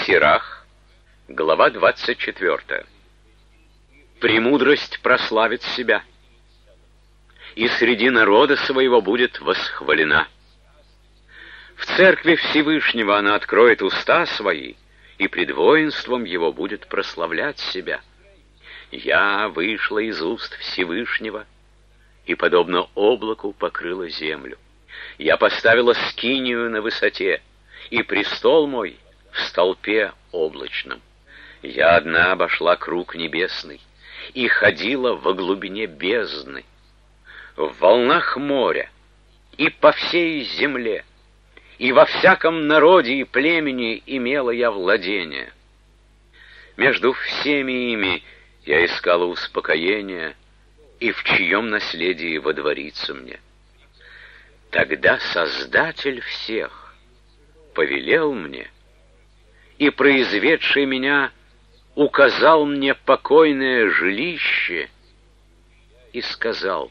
Сирах, глава 24. «Премудрость прославит себя, и среди народа своего будет восхвалена. В церкви Всевышнего она откроет уста свои, и пред воинством его будет прославлять себя. Я вышла из уст Всевышнего, и, подобно облаку, покрыла землю. Я поставила скинию на высоте, и престол мой в столпе облачном. Я одна обошла круг небесный и ходила во глубине бездны, в волнах моря и по всей земле, и во всяком народе и племени имела я владение. Между всеми ими я искала успокоения, и в чьем наследии водворится мне. Тогда Создатель всех повелел мне, и произведший меня указал мне покойное жилище и сказал: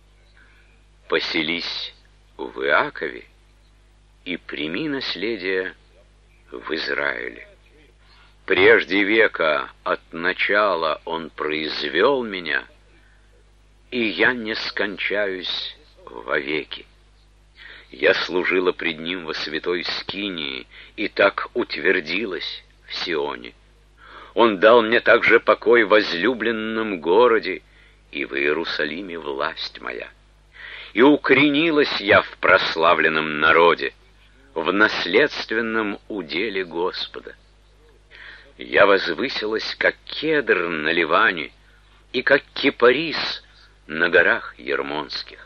поселись в Иакове и прими наследие в Израиле. Прежде века от начала Он произвел меня, и я не скончаюсь вовеки. Я служила пред Ним во святой скинии, и так утвердилась в Сионе. Он дал мне также покой в возлюбленном городе, и в Иерусалиме власть моя. И укоренилась я в прославленном народе, в наследственном уделе Господа. Я возвысилась, как кедр на Ливане, и как кипарис на горах Ермонских.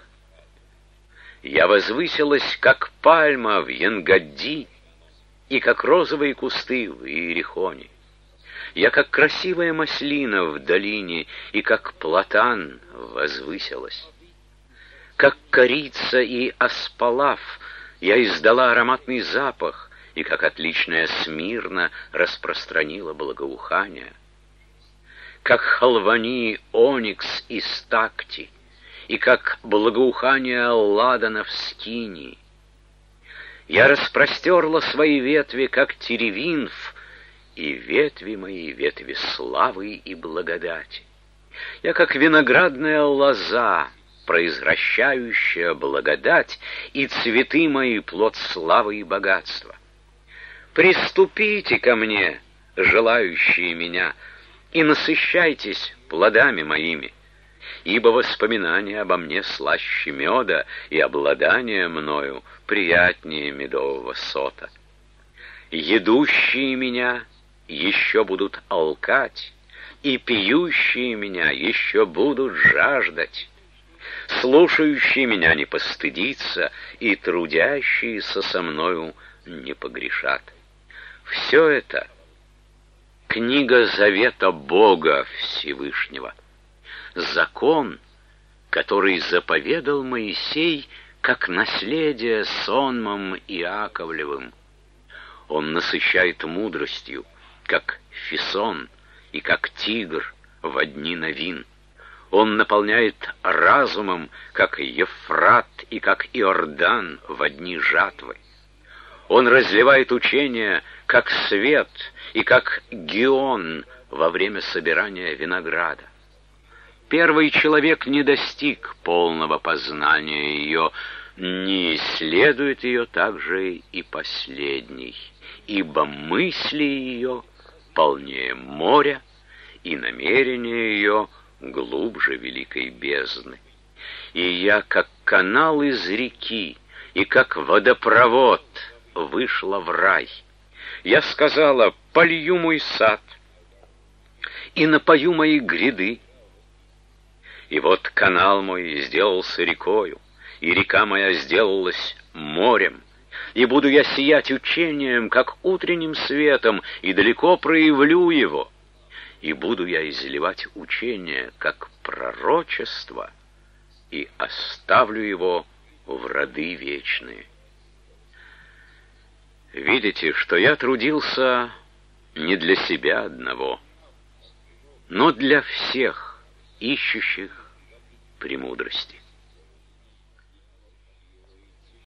Я возвысилась, как пальма в Енгадди, и как розовые кусты в Иерихоне. Я, как красивая маслина в долине, и как платан возвысилась. Как корица и аспалаф я издала ароматный запах, и как отличная смирна распространила благоухание. Как халвани оникс и стакти, и как благоухание ладана в скинии. Я распростерла свои ветви, как теревинф, и ветви мои — ветви славы и благодати. Я как виноградная лоза, произвращающая благодать, и цветы мои — плод славы и богатства. Приступите ко мне, желающие меня, и насыщайтесь плодами моими, ибо воспоминания обо мне слаще меда, и обладание мною приятнее медового сота. Едущие меня еще будут алкать, и пьющие меня еще будут жаждать. Слушающие меня не постыдится, и трудящиеся со мною не погрешат. Все это — книга завета Бога Всевышнего, закон, который заповедал Моисей как наследие сонмом Иаковлевым. Он насыщает мудростью, как Фисон, и как тигр во дни новин. Он наполняет разумом, как Евфрат и как Иордан во дни жатвы. Он разливает учение, как свет, и как Гион во время собирания винограда. Первый человек не достиг полного познания ее, не исследует ее также и последний, ибо мысли ее полнее моря, и намерения ее глубже великой бездны. И я, как канал из реки, и как водопровод, вышла в рай. Я сказала: полью мой сад, и напою мои гряды. И вот канал мой сделался рекою, и река моя сделалась морем. И буду я сиять учением, как утренним светом, и далеко проявлю его. И буду я изливать учение, как пророчество, и оставлю его в роды вечные. Видите, что я трудился не для себя одного, но для всех ищущих премудрости.